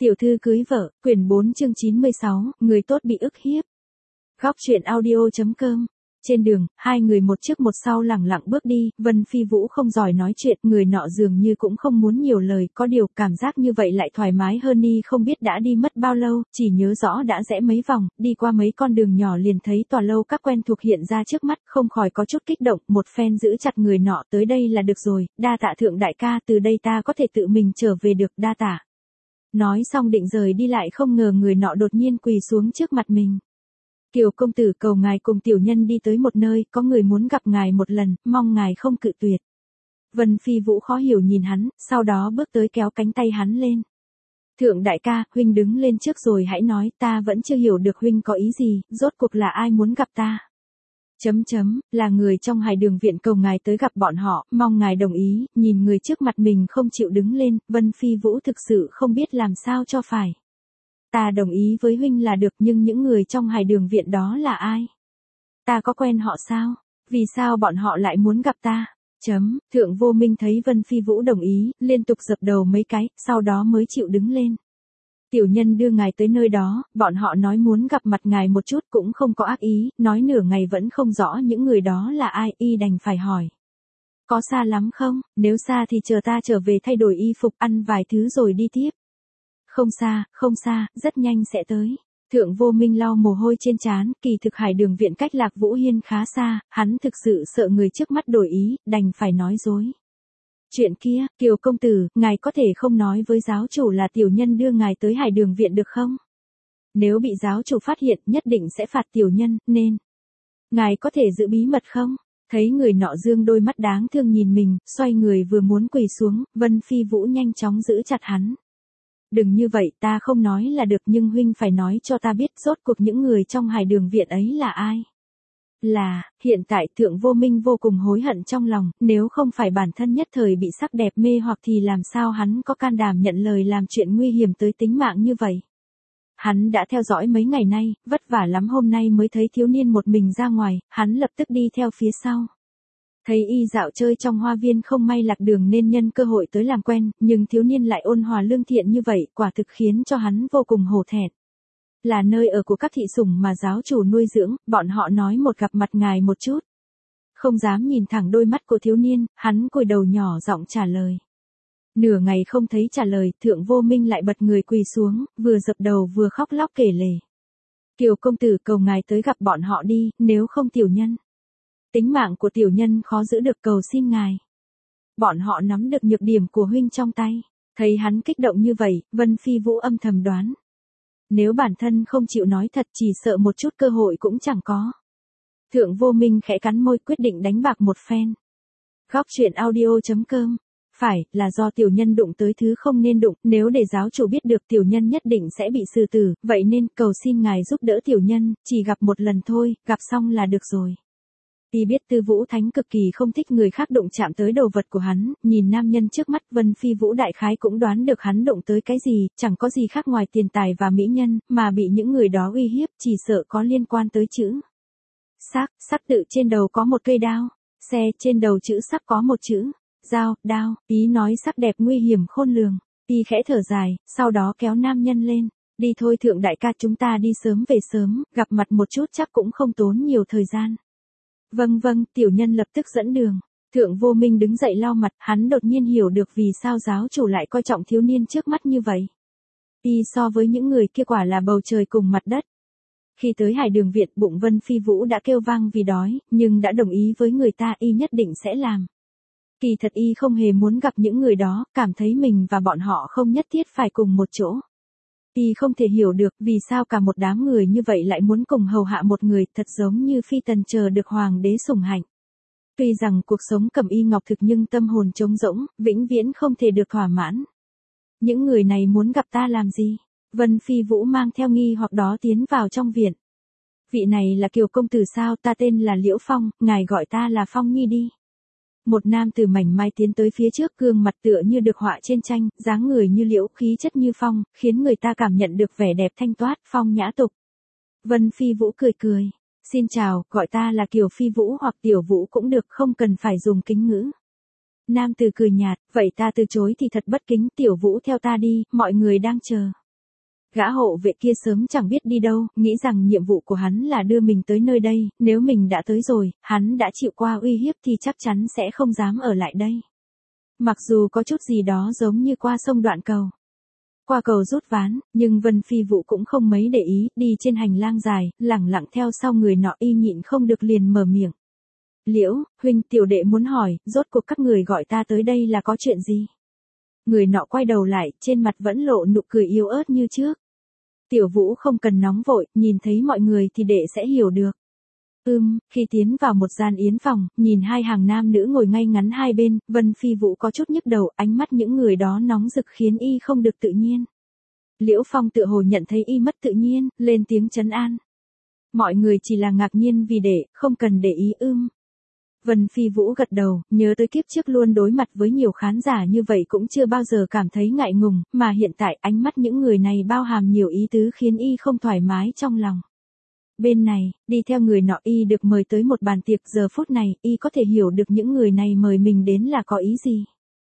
Tiểu thư cưới vợ, quyển 4 chương 96, người tốt bị ức hiếp. Góc truyện audio.com. Trên đường, hai người một trước một sau lẳng lặng bước đi, Vân Phi Vũ không giỏi nói chuyện, người nọ dường như cũng không muốn nhiều lời, có điều cảm giác như vậy lại thoải mái hơn đi, không biết đã đi mất bao lâu, chỉ nhớ rõ đã rẽ mấy vòng, đi qua mấy con đường nhỏ liền thấy tòa lâu các quen thuộc hiện ra trước mắt, không khỏi có chút kích động, một phen giữ chặt người nọ, tới đây là được rồi, đa tạ thượng đại ca, từ đây ta có thể tự mình trở về được, đa tạ. Nói xong định rời đi lại không ngờ người nọ đột nhiên quỳ xuống trước mặt mình. Kiều công tử cầu ngài cùng tiểu nhân đi tới một nơi, có người muốn gặp ngài một lần, mong ngài không cự tuyệt. Vân Phi Vũ khó hiểu nhìn hắn, sau đó bước tới kéo cánh tay hắn lên. Thượng đại ca, huynh đứng lên trước rồi hãy nói, ta vẫn chưa hiểu được huynh có ý gì, rốt cuộc là ai muốn gặp ta. Là người trong Hải Đường viện cầu ngài tới gặp bọn họ, mong ngài đồng ý, nhìn người trước mặt mình không chịu đứng lên, Vân Phi Vũ thực sự không biết làm sao cho phải. Ta đồng ý với huynh là được nhưng những người trong Hải Đường viện đó là ai? Ta có quen họ sao? Vì sao bọn họ lại muốn gặp ta? Thượng Vô Minh thấy Vân Phi Vũ đồng ý, liên tục dập đầu mấy cái, sau đó mới chịu đứng lên. Tiểu nhân đưa ngài tới nơi đó, bọn họ nói muốn gặp mặt ngài một chút cũng không có ác ý, nói nửa ngày vẫn không rõ những người đó là ai, y đành phải hỏi. Có xa lắm không? Nếu xa thì chờ ta trở về thay đổi y phục ăn vài thứ rồi đi tiếp. Không xa, rất nhanh sẽ tới. Thượng Vô Minh lau mồ hôi trên trán, kỳ thực Hải Đường viện cách Lạc Vũ Hiên khá xa, hắn thực sự sợ người trước mắt đổi ý, đành phải nói dối. Chuyện kia, Kiều công tử, ngài có thể không nói với giáo chủ là tiểu nhân đưa ngài tới Hải Đường viện được không? Nếu bị giáo chủ phát hiện, nhất định sẽ phạt tiểu nhân, nên ngài có thể giữ bí mật không? Thấy người nọ dương đôi mắt đáng thương nhìn mình, xoay người vừa muốn quỳ xuống, Vân Phi Vũ nhanh chóng giữ chặt hắn. Đừng như vậy, ta không nói là được nhưng huynh phải nói cho ta biết rốt cuộc những người trong Hải Đường viện ấy là ai. Hiện tại Thượng Vô Minh vô cùng hối hận trong lòng, nếu không phải bản thân nhất thời bị sắc đẹp mê hoặc thì làm sao hắn có can đảm nhận lời làm chuyện nguy hiểm tới tính mạng như vậy. Hắn đã theo dõi mấy ngày nay, vất vả lắm hôm nay mới thấy thiếu niên một mình ra ngoài, hắn lập tức đi theo phía sau. Thấy y dạo chơi trong hoa viên không may lạc đường nên nhân cơ hội tới làm quen, nhưng thiếu niên lại ôn hòa lương thiện như vậy, quả thực khiến cho hắn vô cùng hổ thẹn. Là nơi ở của các thị sủng mà giáo chủ nuôi dưỡng, bọn họ nói một gặp mặt ngài một chút. Không dám nhìn thẳng đôi mắt của thiếu niên, hắn cúi đầu nhỏ giọng trả lời. Nửa ngày không thấy trả lời, Thượng Vô Minh lại bật người quỳ xuống, vừa dập đầu vừa khóc lóc kể lể. Kiều công tử cầu ngài tới gặp bọn họ đi, nếu không tiểu nhân. Tính mạng của tiểu nhân khó giữ được, cầu xin ngài. Bọn họ nắm được nhược điểm của huynh trong tay. Thấy hắn kích động như vậy, Vân Phi Vũ âm thầm đoán. Nếu bản thân không chịu nói thật chỉ sợ một chút cơ hội cũng chẳng có. Thượng Vô Minh khẽ cắn môi quyết định đánh bạc một phen. Góc truyện audio.com. Phải, là do tiểu nhân đụng tới thứ không nên đụng, nếu để giáo chủ biết được tiểu nhân nhất định sẽ bị xử tử, vậy nên cầu xin ngài giúp đỡ tiểu nhân, chỉ gặp một lần thôi, gặp xong là được rồi. Y biết Tư Vũ Thánh cực kỳ không thích người khác đụng chạm tới đồ vật của hắn, nhìn nam nhân trước mắt Vân Phi Vũ đại khái cũng đoán được hắn đụng tới cái gì, chẳng có gì khác ngoài tiền tài và mỹ nhân, mà bị những người đó uy hiếp, chỉ sợ có liên quan tới chữ. Sắc tự trên đầu có một cây đao, xe trên đầu chữ sắc có một chữ, dao, đao, ý nói sắc đẹp nguy hiểm khôn lường. Y khẽ thở dài, sau đó kéo nam nhân lên, đi thôi thượng đại ca chúng ta đi sớm về sớm, gặp mặt một chút chắc cũng không tốn nhiều thời gian. Vâng, tiểu nhân lập tức dẫn đường. Thượng Vô Minh đứng dậy lau mặt, hắn đột nhiên hiểu được vì sao giáo chủ lại coi trọng thiếu niên trước mắt như vậy. Y so với những người kia quả là bầu trời cùng mặt đất. Khi tới Hải Đường viện bụng Vân Phi Vũ đã kêu vang vì đói, nhưng đã đồng ý với người ta y nhất định sẽ làm. Kỳ thật y không hề muốn gặp những người đó, cảm thấy mình và bọn họ không nhất thiết phải cùng một chỗ. Y không thể hiểu được vì sao cả một đám người như vậy lại muốn cùng hầu hạ một người, thật giống như phi tần chờ được hoàng đế sủng hạnh. Tuy rằng cuộc sống cẩm y ngọc thực nhưng tâm hồn trống rỗng, vĩnh viễn không thể được thỏa mãn. Những người này muốn gặp ta làm gì? Vân Phi Vũ mang theo nghi hoặc đó tiến vào trong viện. Vị này là Kiều công tử sao? Ta tên là Liễu Phong, ngài gọi ta là Phong Nhi đi. Một nam tử mảnh mai tiến tới phía trước, gương mặt tựa như được họa trên tranh, dáng người như liễu, khí chất như phong, khiến người ta cảm nhận được vẻ đẹp thanh toát, phong nhã tục. Vân Phi Vũ cười. Xin chào, gọi ta là Kiều Phi Vũ hoặc Tiểu Vũ cũng được, không cần phải dùng kính ngữ. Nam tử cười nhạt, vậy ta từ chối thì thật bất kính, Tiểu Vũ theo ta đi, mọi người đang chờ. Gã hộ vệ kia sớm chẳng biết đi đâu, nghĩ rằng nhiệm vụ của hắn là đưa mình tới nơi đây, nếu mình đã tới rồi, hắn đã chịu qua uy hiếp thì chắc chắn sẽ không dám ở lại đây. Mặc dù có chút gì đó giống như qua sông đoạn cầu. Qua cầu rút ván, nhưng Vân Phi Vũ cũng không mấy để ý, đi trên hành lang dài, lẳng lặng theo sau người nọ y nhịn không được liền mở miệng. Liễu, huynh, tiểu đệ muốn hỏi, rốt cuộc các người gọi ta tới đây là có chuyện gì? Người nọ quay đầu lại, trên mặt vẫn lộ nụ cười yếu ớt như trước. Tiểu Vũ không cần nóng vội, nhìn thấy mọi người thì đệ sẽ hiểu được. Khi tiến vào một gian yến phòng, nhìn hai hàng nam nữ ngồi ngay ngắn hai bên, Vân Phi Vũ có chút nhức đầu, ánh mắt những người đó nóng rực khiến y không được tự nhiên. Liễu Phong tựa hồ nhận thấy y mất tự nhiên, lên tiếng trấn an. Mọi người chỉ là ngạc nhiên vì đệ, không cần để ý. Vân Phi Vũ gật đầu, nhớ tới kiếp trước luôn đối mặt với nhiều khán giả như vậy cũng chưa bao giờ cảm thấy ngại ngùng, mà hiện tại ánh mắt những người này bao hàm nhiều ý tứ khiến y không thoải mái trong lòng. Bên này, đi theo người nọ y được mời tới một bàn tiệc, giờ phút này y có thể hiểu được những người này mời mình đến là có ý gì.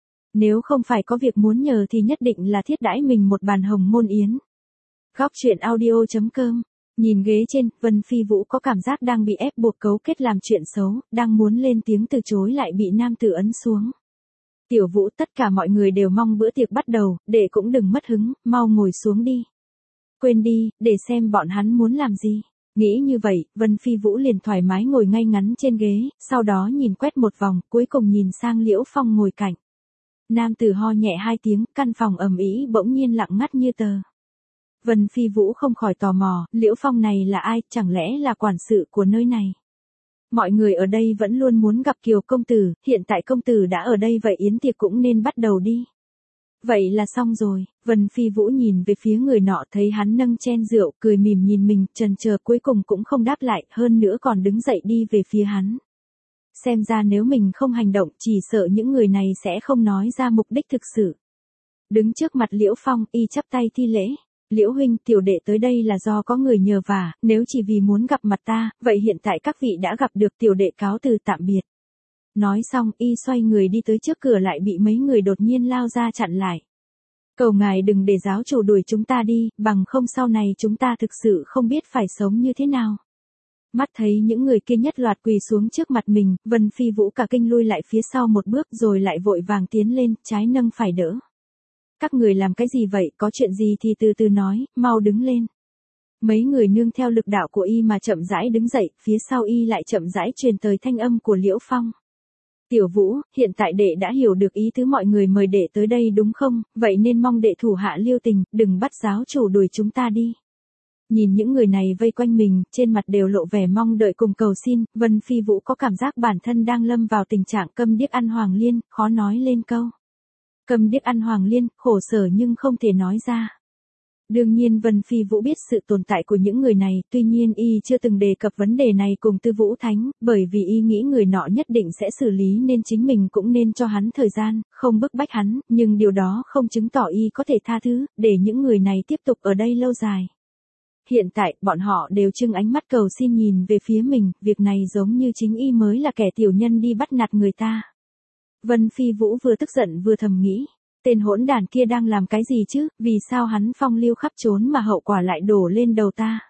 Nếu không phải có việc muốn nhờ thì nhất định là thiết đãi mình một bàn hồng môn yến. Góc truyện audio.com. Nhìn ghế trên, Vân Phi Vũ có cảm giác đang bị ép buộc cấu kết làm chuyện xấu, đang muốn lên tiếng từ chối lại bị nam tử ấn xuống. Tiểu Vũ, tất cả mọi người đều mong bữa tiệc bắt đầu, đệ cũng đừng mất hứng, mau ngồi xuống đi. Quên đi, để xem bọn hắn muốn làm gì. Nghĩ như vậy, Vân Phi Vũ liền thoải mái ngồi ngay ngắn trên ghế, sau đó nhìn quét một vòng, cuối cùng nhìn sang Liễu Phong ngồi cạnh. Nam tử ho nhẹ hai tiếng, căn phòng ầm ĩ bỗng nhiên lặng ngắt như tờ. Vân Phi Vũ không khỏi tò mò, Liễu Phong này là ai, chẳng lẽ là quản sự của nơi này. Mọi người ở đây vẫn luôn muốn gặp Kiều công tử, hiện tại công tử đã ở đây vậy yến tiệc cũng nên bắt đầu đi. Vậy là xong rồi, Vân Phi Vũ nhìn về phía người nọ thấy hắn nâng chén rượu, cười mỉm nhìn mình, chần chờ cuối cùng cũng không đáp lại, hơn nữa còn đứng dậy đi về phía hắn. Xem ra nếu mình không hành động, chỉ sợ những người này sẽ không nói ra mục đích thực sự. Đứng trước mặt Liễu Phong, y chắp tay thi lễ. Liễu huynh, tiểu đệ tới đây là do có người nhờ vả, nếu chỉ vì muốn gặp mặt ta, vậy hiện tại các vị đã gặp được, tiểu đệ cáo từ tạm biệt. Nói xong, y xoay người đi tới trước cửa lại bị mấy người đột nhiên lao ra chặn lại. Cầu ngài đừng để giáo chủ đuổi chúng ta đi, bằng không sau này chúng ta thực sự không biết phải sống như thế nào. Mắt thấy những người kia nhất loạt quỳ xuống trước mặt mình, Vân Phi Vũ cả kinh lui lại phía sau một bước rồi lại vội vàng tiến lên, trái nâng phải đỡ. Các người làm cái gì vậy, có chuyện gì thì từ từ nói, mau đứng lên. Mấy người nương theo lực đạo của y mà chậm rãi đứng dậy, phía sau y lại chậm rãi truyền tới thanh âm của Liễu Phong. Tiểu Vũ, hiện tại đệ đã hiểu được ý tứ mọi người mời đệ tới đây đúng không, vậy nên mong đệ thủ hạ lưu tình, đừng bắt giáo chủ đuổi chúng ta đi. Nhìn những người này vây quanh mình, trên mặt đều lộ vẻ mong đợi cùng cầu xin, Vân Phi Vũ có cảm giác bản thân đang lâm vào tình trạng câm điếc ăn hoàng liên, khó nói lên câu. Câm điếc ăn hoàng liên, khổ sở nhưng không thể nói ra. Đương nhiên Vân Phi Vũ biết sự tồn tại của những người này, tuy nhiên y chưa từng đề cập vấn đề này cùng Tư Vũ Thánh, bởi vì y nghĩ người nọ nhất định sẽ xử lý nên chính mình cũng nên cho hắn thời gian, không bức bách hắn, nhưng điều đó không chứng tỏ y có thể tha thứ, để những người này tiếp tục ở đây lâu dài. Hiện tại, bọn họ đều trưng ánh mắt cầu xin nhìn về phía mình, việc này giống như chính y mới là kẻ tiểu nhân đi bắt nạt người ta. Vân Phi Vũ vừa tức giận vừa thầm nghĩ, tên hỗn đản kia đang làm cái gì chứ, vì sao hắn phong lưu khắp trốn mà hậu quả lại đổ lên đầu ta.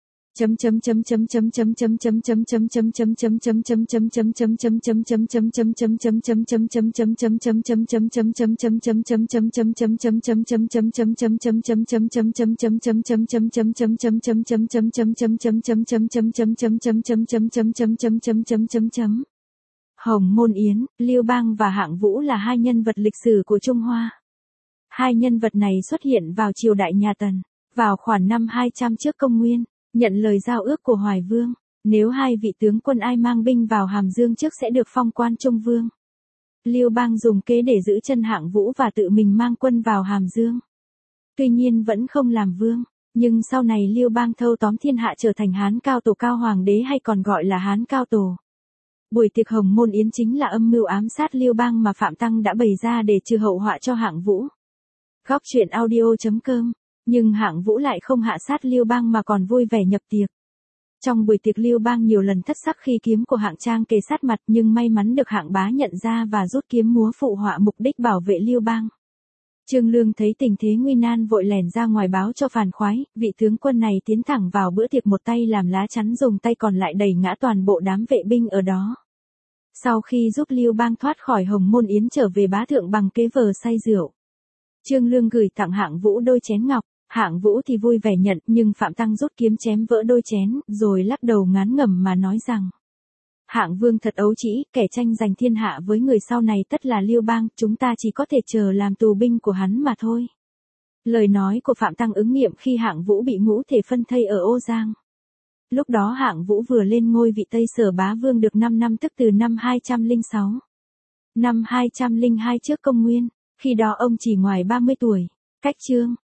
Hồng Môn Yến, Lưu Bang và Hạng Vũ là hai nhân vật lịch sử của Trung Hoa. Hai nhân vật này xuất hiện vào triều đại nhà Tần, vào khoảng năm 200 trước công nguyên, nhận lời giao ước của Hoài Vương, nếu hai vị tướng quân ai mang binh vào Hàm Dương trước sẽ được phong quan Trung Vương. Lưu Bang dùng kế để giữ chân Hạng Vũ và tự mình mang quân vào Hàm Dương. Tuy nhiên vẫn không làm vương, nhưng sau này Lưu Bang thâu tóm thiên hạ trở thành Hán Cao Tổ Cao Hoàng đế hay còn gọi là Hán Cao Tổ. Buổi tiệc Hồng Môn Yến chính là âm mưu ám sát Lưu Bang mà Phạm Tăng đã bày ra để trừ hậu họa cho Hạng Vũ. Góc truyện audio.com. Nhưng Hạng Vũ lại không hạ sát Lưu Bang mà còn vui vẻ nhập tiệc. Trong buổi tiệc Lưu Bang nhiều lần thất sắc khi kiếm của Hạng Trang kề sát mặt, nhưng may mắn được Hạng Bá nhận ra và rút kiếm múa phụ họa mục đích bảo vệ Lưu Bang. Trương Lương thấy tình thế nguy nan vội lẻn ra ngoài báo cho Phàn Khoái, vị tướng quân này tiến thẳng vào bữa tiệc một tay làm lá chắn dùng tay còn lại đẩy ngã toàn bộ đám vệ binh ở đó. Sau khi giúp Lưu Bang thoát khỏi Hồng Môn Yến trở về bá thượng bằng kế vờ say rượu, Trương Lương gửi tặng Hạng Vũ đôi chén ngọc, Hạng Vũ thì vui vẻ nhận, nhưng Phạm Tăng rút kiếm chém vỡ đôi chén, rồi lắc đầu ngán ngẩm mà nói rằng: Hạng Vương thật ấu trĩ, kẻ tranh giành thiên hạ với người sau này tất là Lưu Bang, chúng ta chỉ có thể chờ làm tù binh của hắn mà thôi. Lời nói của Phạm Tăng ứng nghiệm khi Hạng Vũ bị ngũ thể phân thây ở Ô Giang. Lúc đó Hạng Vũ vừa lên ngôi vị Tây Sở Bá Vương được 5 năm, tức từ năm 206. Năm 202 trước công nguyên, khi đó ông chỉ ngoài 30 tuổi. Cách chương